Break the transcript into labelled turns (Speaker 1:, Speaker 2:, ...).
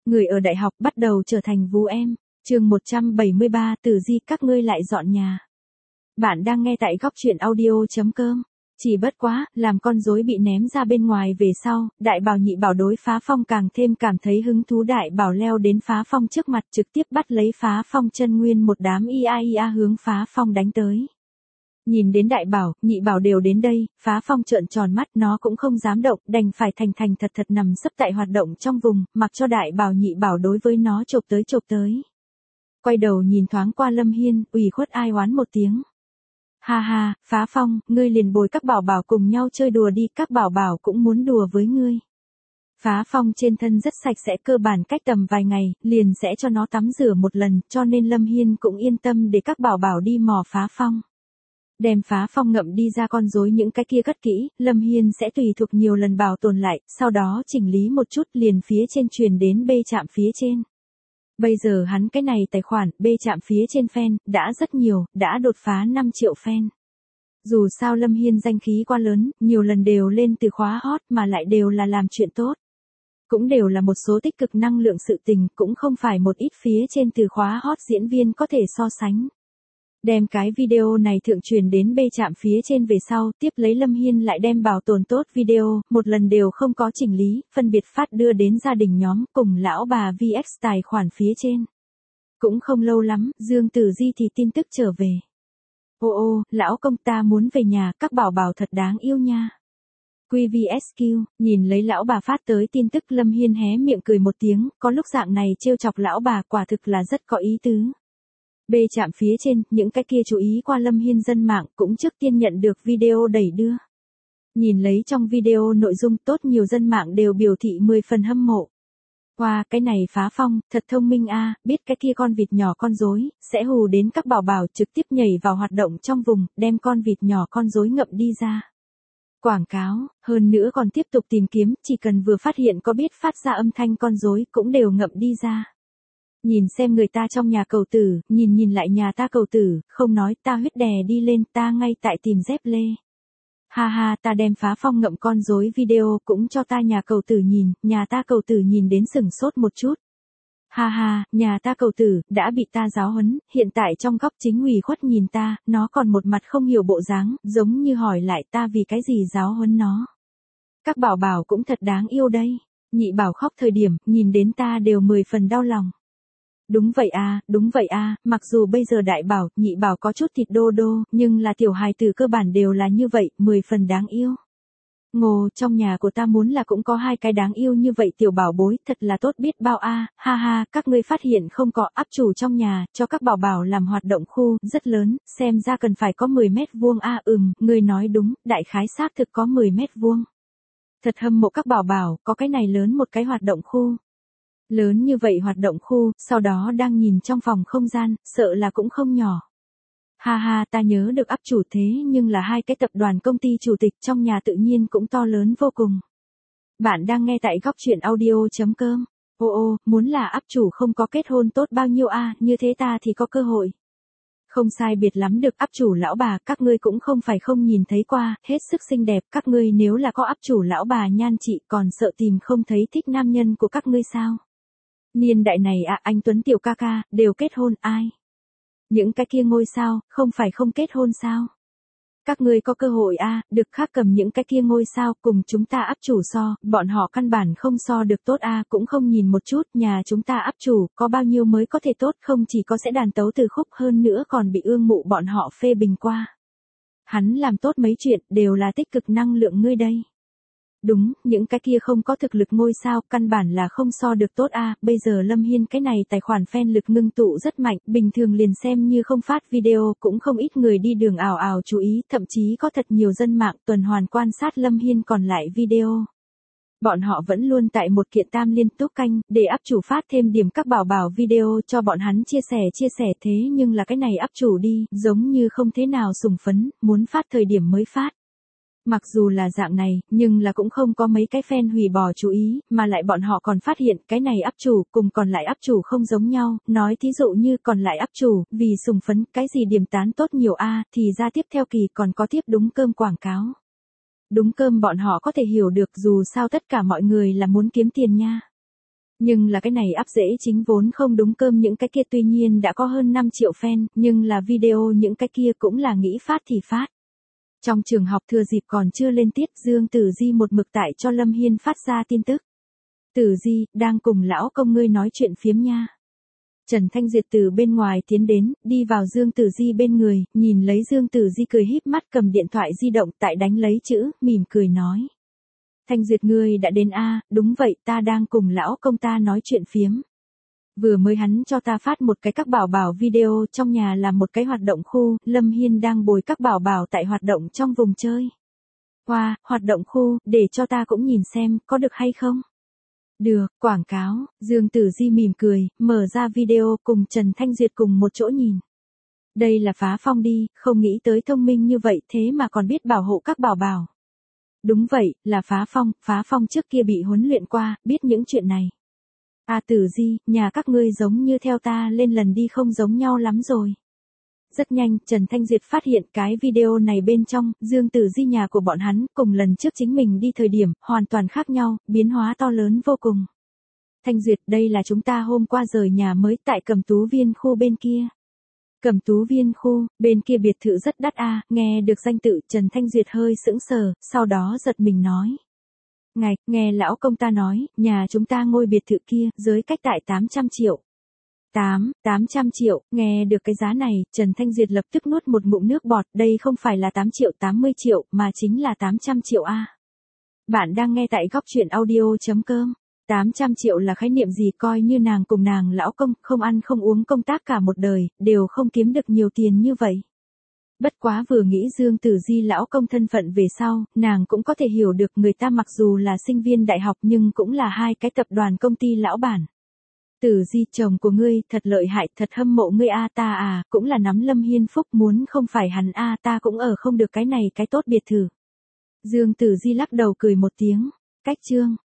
Speaker 1: Người ở đại học bắt đầu trở thành vú em. Chương 173, Tử Di các ngươi lại dọn nhà. Bạn đang nghe tại góc truyện audio.com. Chỉ bất quá, làm con rối bị ném ra bên ngoài về sau, Đại Bảo Nhị Bảo đối Phá Phong càng thêm cảm thấy hứng thú. Đại Bảo leo đến Phá Phong trước mặt trực tiếp bắt lấy Phá Phong chân, nguyên một đám ia hướng Phá Phong đánh tới. Nhìn đến Đại Bảo, Nhị Bảo đều đến đây, Phá Phong trợn tròn mắt, nó cũng không dám động, đành phải thành thành thật thật nằm sấp tại hoạt động trong vùng, mặc cho Đại Bảo Nhị Bảo đối với nó chộp tới. Quay đầu nhìn thoáng qua Lâm Hiên, ủy khuất ai oán một tiếng. Ha ha, Phá Phong, ngươi liền bồi các bảo bảo cùng nhau chơi đùa đi, các bảo bảo cũng muốn đùa với ngươi. Phá Phong trên thân rất sạch sẽ, cơ bản cách tầm vài ngày, liền sẽ cho nó tắm rửa một lần, cho nên Lâm Hiên cũng yên tâm để các bảo bảo đi mò Phá Phong. Đem Phá Phong ngậm đi ra con rối những cái kia cất kỹ, Lâm Hiên sẽ tùy thuộc nhiều lần bảo tồn lại, sau đó chỉnh lý một chút liền phía trên truyền đến bê chạm phía trên. Bây giờ hắn cái này tài khoản bê chạm phía trên fan đã rất nhiều, đã đột phá 5 triệu fan. Dù sao Lâm Hiên danh khí quá lớn, nhiều lần đều lên từ khóa hot mà lại đều là làm chuyện tốt. Cũng đều là một số tích cực năng lượng sự tình, cũng không phải một ít phía trên từ khóa hot diễn viên có thể so sánh. Đem cái video này thượng truyền đến bê chạm phía trên về sau, tiếp lấy Lâm Hiên lại đem bảo tồn tốt video, một lần đều không có chỉnh lý, phân biệt phát đưa đến gia đình nhóm cùng lão bà VX tài khoản phía trên. Cũng không lâu lắm, Dương Tử Di thì tin tức trở về. Ô, lão công ta muốn về nhà, các bảo bảo thật đáng yêu nha. QVSQ, nhìn lấy lão bà phát tới tin tức, Lâm Hiên hé miệng cười một tiếng, có lúc dạng này trêu chọc lão bà quả thực là rất có ý tứ. Bê chạm phía trên, những cái kia chú ý qua Lâm Hiên dân mạng cũng trước tiên nhận được video đẩy đưa. Nhìn lấy trong video nội dung tốt, nhiều dân mạng đều biểu thị 10 phần hâm mộ. Wow, cái này Phá Phong, thật thông minh a, biết cái kia con vịt nhỏ con rối sẽ hù đến các bảo bảo, trực tiếp nhảy vào hoạt động trong vùng, đem con vịt nhỏ con rối ngậm đi ra. Quảng cáo, hơn nữa còn tiếp tục tìm kiếm, chỉ cần vừa phát hiện có biết phát ra âm thanh con rối cũng đều ngậm đi ra. Nhìn xem người ta trong nhà cầu tử, nhìn lại nhà ta cầu tử, không nói ta huyết đè đi lên, ta ngay tại tìm dép lê. Ha ha, ta đem Phá Phong ngậm con rối video cũng cho ta nhà cầu tử nhìn, nhà ta cầu tử nhìn đến sửng sốt một chút. Ha ha, nhà ta cầu tử, đã bị ta giáo huấn, hiện tại trong góc chính ủy khuất nhìn ta, nó còn một mặt không hiểu bộ dáng, giống như hỏi lại ta vì cái gì giáo huấn nó. Các bảo bảo cũng thật đáng yêu đây. Nhị Bảo khóc thời điểm, nhìn đến ta đều 10 phần đau lòng. Đúng vậy à, mặc dù bây giờ Đại Bảo, Nhị Bảo có chút thịt đô đô, nhưng là tiểu hài tử cơ bản đều là như vậy, 10 phần đáng yêu. Ngô, trong nhà của ta muốn là cũng có hai cái đáng yêu như vậy tiểu bảo bối, thật là tốt biết bao a. Ha ha, các ngươi phát hiện không, có áp chủ trong nhà, cho các bảo bảo làm hoạt động khu, rất lớn, xem ra cần phải có 10 mét vuông a. Ngươi nói đúng, đại khái xác thực có 10 mét vuông. Thật hâm mộ các bảo bảo, có cái này lớn một cái hoạt động khu. Lớn như vậy hoạt động khu, sau đó đang nhìn trong phòng không gian, sợ là cũng không nhỏ. Ha ha, ta nhớ được áp chủ thế nhưng là hai cái tập đoàn công ty chủ tịch, trong nhà tự nhiên cũng to lớn vô cùng. Bạn đang nghe tại góc truyện audio.com. Ô, muốn là áp chủ không có kết hôn tốt bao nhiêu a, như thế ta thì có cơ hội. Không sai biệt lắm được áp chủ lão bà, các ngươi cũng không phải không nhìn thấy qua, hết sức xinh đẹp, các ngươi nếu là có áp chủ lão bà nhan chị còn sợ tìm không thấy thích nam nhân của các ngươi sao? Niên đại này anh Tuấn tiểu ca ca, đều kết hôn ai? Những cái kia ngôi sao, không phải không kết hôn sao? Các ngươi có cơ hội được khác cầm những cái kia ngôi sao cùng chúng ta áp chủ so, bọn họ căn bản không so được tốt cũng không nhìn một chút, nhà chúng ta áp chủ, có bao nhiêu mới có thể tốt, không chỉ có sẽ đàn tấu từ khúc hơn nữa còn bị ương mụ bọn họ phê bình qua. Hắn làm tốt mấy chuyện, đều là tích cực năng lượng ngươi đây. Đúng, những cái kia không có thực lực ngôi sao, căn bản là không so được tốt bây giờ Lâm Hiên cái này tài khoản fan lực ngưng tụ rất mạnh, bình thường liền xem như không phát video, cũng không ít người đi đường ảo ảo chú ý, thậm chí có thật nhiều dân mạng tuần hoàn quan sát Lâm Hiên còn lại video. Bọn họ vẫn luôn tại một kiện tam liên túc canh, để áp chủ phát thêm điểm các bảo bảo video cho bọn hắn chia sẻ thế nhưng là cái này áp chủ đi, giống như không thế nào sùng phấn, muốn phát thời điểm mới phát. Mặc dù là dạng này, nhưng là cũng không có mấy cái fan hủy bỏ chú ý, mà lại bọn họ còn phát hiện cái này áp chủ cùng còn lại áp chủ không giống nhau, nói thí dụ như còn lại áp chủ, vì sùng phấn cái gì điểm tán tốt nhiều thì ra tiếp theo kỳ còn có tiếp đúng cơm quảng cáo. Đúng cơm bọn họ có thể hiểu được, dù sao tất cả mọi người là muốn kiếm tiền nha. Nhưng là cái này áp dễ chính vốn không đúng cơm những cái kia tuy nhiên đã có hơn 5 triệu fan, nhưng là video những cái kia cũng là nghĩ phát thì phát. Trong trường học thừa dịp còn chưa lên tiết, Dương Tử Di một mực tại cho Lâm Hiên phát ra tin tức. Tử Di, đang cùng lão công ngươi nói chuyện phiếm nha. Trần Thanh Duyệt từ bên ngoài tiến đến, đi vào Dương Tử Di bên người, nhìn lấy Dương Tử Di cười híp mắt cầm điện thoại di động tại đánh lấy chữ, mỉm cười nói. Thanh Duyệt ngươi đã đến a, đúng vậy, ta đang cùng lão công ta nói chuyện phiếm. Vừa mới hắn cho ta phát một cái các bảo bảo video, trong nhà là một cái hoạt động khu, Lâm Hiên đang bồi các bảo bảo tại hoạt động trong vùng chơi. Wow, hoạt động khu, để cho ta cũng nhìn xem, có được hay không? Được, quảng cáo, Dương Tử Di mỉm cười, mở ra video cùng Trần Thanh Duyệt cùng một chỗ nhìn. Đây là Phá Phong đi, không nghĩ tới thông minh như vậy thế mà còn biết bảo hộ các bảo bảo. Đúng vậy, là Phá Phong trước kia bị huấn luyện qua, biết những chuyện này. À Tử Di, nhà các ngươi giống như theo ta lên lần đi không giống nhau lắm rồi. Rất nhanh, Trần Thanh Duyệt phát hiện cái video này bên trong, Dương Tử Di nhà của bọn hắn, cùng lần trước chính mình đi thời điểm, hoàn toàn khác nhau, biến hóa to lớn vô cùng. Thanh Duyệt, đây là chúng ta hôm qua rời nhà mới tại Cẩm Tú Viên khu bên kia. Cẩm Tú Viên khu, bên kia biệt thự rất đắt a, nghe được danh tự Trần Thanh Duyệt hơi sững sờ, sau đó giật mình nói. Ngạch, nghe lão công ta nói, nhà chúng ta ngôi biệt thự kia, giới cách tại 800 triệu. 800 triệu, nghe được cái giá này, Trần Thanh Duyệt lập tức nuốt một ngụm nước bọt, đây không phải là 8 triệu 80 triệu, mà chính là 800 triệu a. Bạn đang nghe tại góc truyện audio.com. 800 triệu là khái niệm gì, coi như nàng cùng nàng lão công, không ăn không uống công tác cả một đời, đều không kiếm được nhiều tiền như vậy. Bất quá vừa nghĩ Dương Tử Di lão công thân phận về sau, nàng cũng có thể hiểu được người ta mặc dù là sinh viên đại học nhưng cũng là hai cái tập đoàn công ty lão bản. Tử Di, chồng của ngươi, thật lợi hại, thật hâm mộ ngươi a, ta à, cũng là nắm Lâm Hiên phúc, muốn không phải hắn a, ta cũng ở không được cái này cái tốt biệt thự. Dương Tử Di lắc đầu cười một tiếng, cách chương.